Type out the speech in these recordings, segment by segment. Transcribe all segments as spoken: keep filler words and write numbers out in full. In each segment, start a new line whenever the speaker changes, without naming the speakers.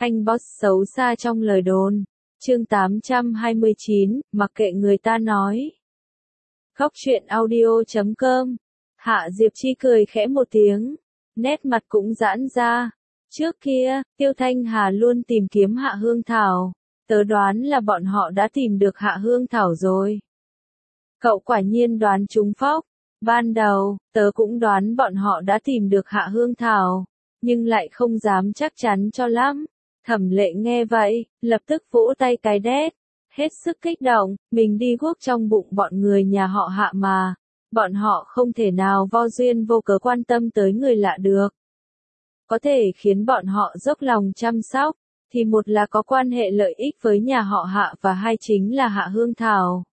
Anh boss xấu xa trong lời đồn. Chương tám trăm hai mươi chín, mặc kệ người ta nói. Góc truyện audio chấm com. Hạ Diệp Chi cười khẽ một tiếng, nét mặt cũng giãn ra. Trước kia, Tiêu Thanh Hà luôn tìm kiếm Hạ Hương Thảo. Tớ đoán là bọn họ đã tìm được Hạ Hương Thảo rồi. Cậu quả nhiên đoán trúng phóc. Ban đầu, tớ cũng đoán bọn họ đã tìm được Hạ Hương Thảo, nhưng lại không dám chắc chắn cho lắm. Thẩm Lệ nghe vậy, lập tức vỗ tay cái đét, hết sức kích động, mình đi guốc trong bụng bọn người nhà họ Hạ mà. Bọn họ không thể nào vô duyên vô cớ quan tâm tới người lạ được. Có thể khiến bọn họ dốc lòng chăm sóc, thì một là có quan hệ lợi ích với nhà họ Hạ và hai chính là Hạ Hương Thảo.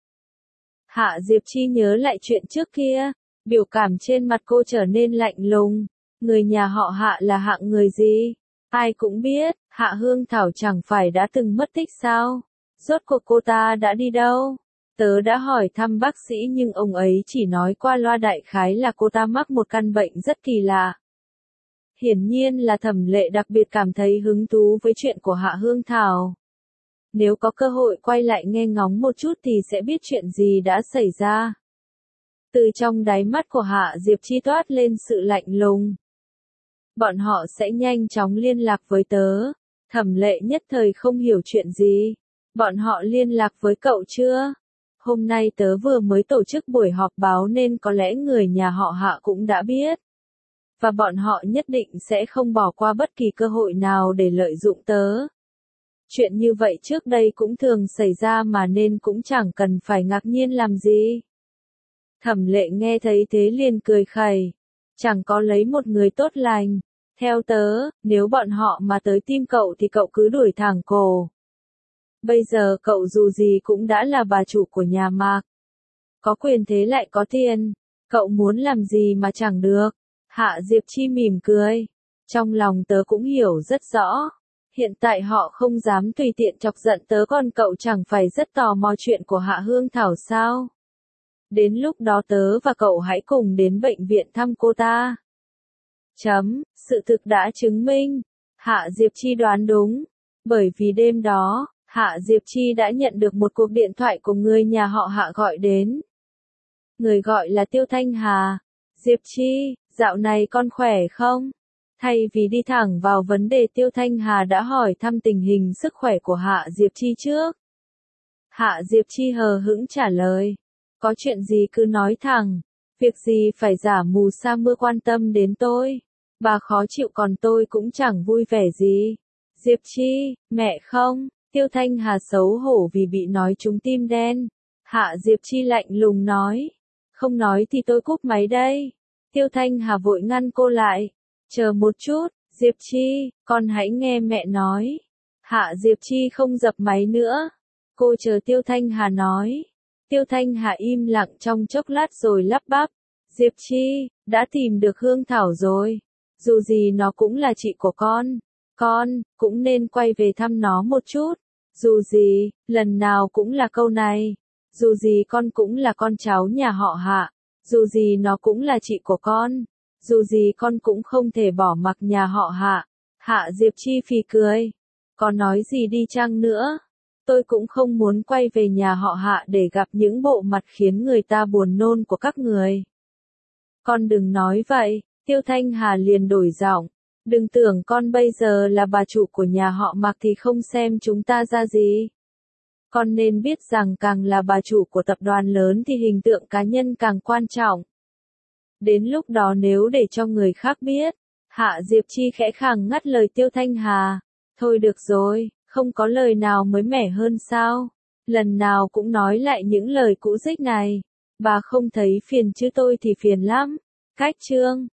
Hạ Diệp Chi nhớ lại chuyện trước kia, biểu cảm trên mặt cô trở nên lạnh lùng. Người nhà họ Hạ là hạng người gì? Ai cũng biết, Hạ Hương Thảo chẳng phải đã từng mất tích sao? Rốt cuộc cô ta đã đi đâu? Tớ đã hỏi thăm bác sĩ nhưng ông ấy chỉ nói qua loa đại khái là cô ta mắc một căn bệnh rất kỳ lạ. Hiển nhiên là Thẩm Lệ đặc biệt cảm thấy hứng thú với chuyện của Hạ Hương Thảo. Nếu có cơ hội quay lại nghe ngóng một chút thì sẽ biết chuyện gì đã xảy ra. Từ trong đáy mắt của Hạ Diệp Chi toát lên sự lạnh lùng. Bọn họ sẽ nhanh chóng liên lạc với tớ. Thẩm Lệ nhất thời không hiểu chuyện gì. Bọn họ liên lạc với cậu chưa? Hôm nay tớ vừa mới tổ chức buổi họp báo nên có lẽ người nhà họ Hạ cũng đã biết. Và bọn họ nhất định sẽ không bỏ qua bất kỳ cơ hội nào để lợi dụng tớ. Chuyện như vậy trước đây cũng thường xảy ra mà nên cũng chẳng cần phải ngạc nhiên làm gì. Thẩm Lệ nghe thấy thế liền cười khẩy. Chẳng có lấy một người tốt lành. Theo tớ, nếu bọn họ mà tới tim cậu thì cậu cứ đuổi thẳng cổ. Bây giờ cậu dù gì cũng đã là bà chủ của nhà Mạc. Có quyền thế lại có tiền. Cậu muốn làm gì mà chẳng được. Hạ Diệp Chi mỉm cười. Trong lòng tớ cũng hiểu rất rõ. Hiện tại họ không dám tùy tiện chọc giận tớ còn cậu chẳng phải rất tò mò chuyện của Hạ Hương Thảo sao? Đến lúc đó tớ và cậu hãy cùng đến bệnh viện thăm cô ta. Chấm, sự thực đã chứng minh. Hạ Diệp Chi đoán đúng. Bởi vì đêm đó, Hạ Diệp Chi đã nhận được một cuộc điện thoại của người nhà họ Hạ gọi đến. Người gọi là Tiêu Thanh Hà. Diệp Chi, dạo này con khỏe không? Thay vì đi thẳng vào vấn đề, Tiêu Thanh Hà đã hỏi thăm tình hình sức khỏe của Hạ Diệp Chi trước. Hạ Diệp Chi hờ hững trả lời. Có chuyện gì cứ nói thẳng. Việc gì phải giả mù sa mưa quan tâm đến tôi. Bà khó chịu còn tôi cũng chẳng vui vẻ gì. Diệp Chi, mẹ không? Tiêu Thanh Hà xấu hổ vì bị nói trúng tim đen. Hạ Diệp Chi lạnh lùng nói. Không nói thì tôi cúp máy đây. Tiêu Thanh Hà vội ngăn cô lại. Chờ một chút, Diệp Chi, con hãy nghe mẹ nói. Hạ Diệp Chi không dập máy nữa. Cô chờ Tiêu Thanh Hà nói. Tiêu Thanh Hà im lặng trong chốc lát rồi lắp bắp. Diệp Chi, đã tìm được Hương Thảo rồi. Dù gì nó cũng là chị của con. Con, cũng nên quay về thăm nó một chút. Dù gì, lần nào cũng là câu này. Dù gì con cũng là con cháu nhà họ Hạ. Dù gì nó cũng là chị của con. Dù gì con cũng không thể bỏ mặc nhà họ Hạ. Hạ Diệp Chi phì cười. Có nói gì đi chăng nữa? Tôi cũng không muốn quay về nhà họ Hạ để gặp những bộ mặt khiến người ta buồn nôn của các người. Con đừng nói vậy, Tiêu Thanh Hà liền đổi giọng. Đừng tưởng con bây giờ là bà chủ của nhà họ Mạc thì không xem chúng ta ra gì. Con nên biết rằng càng là bà chủ của tập đoàn lớn thì hình tượng cá nhân càng quan trọng. Đến lúc đó nếu để cho người khác biết, Hạ Diệp Chi khẽ khàng ngắt lời Tiêu Thanh Hà. Thôi được rồi, không có lời nào mới mẻ hơn sao? Lần nào cũng nói lại những lời cũ rích này. Bà không thấy phiền chứ tôi thì phiền lắm. Cách chương.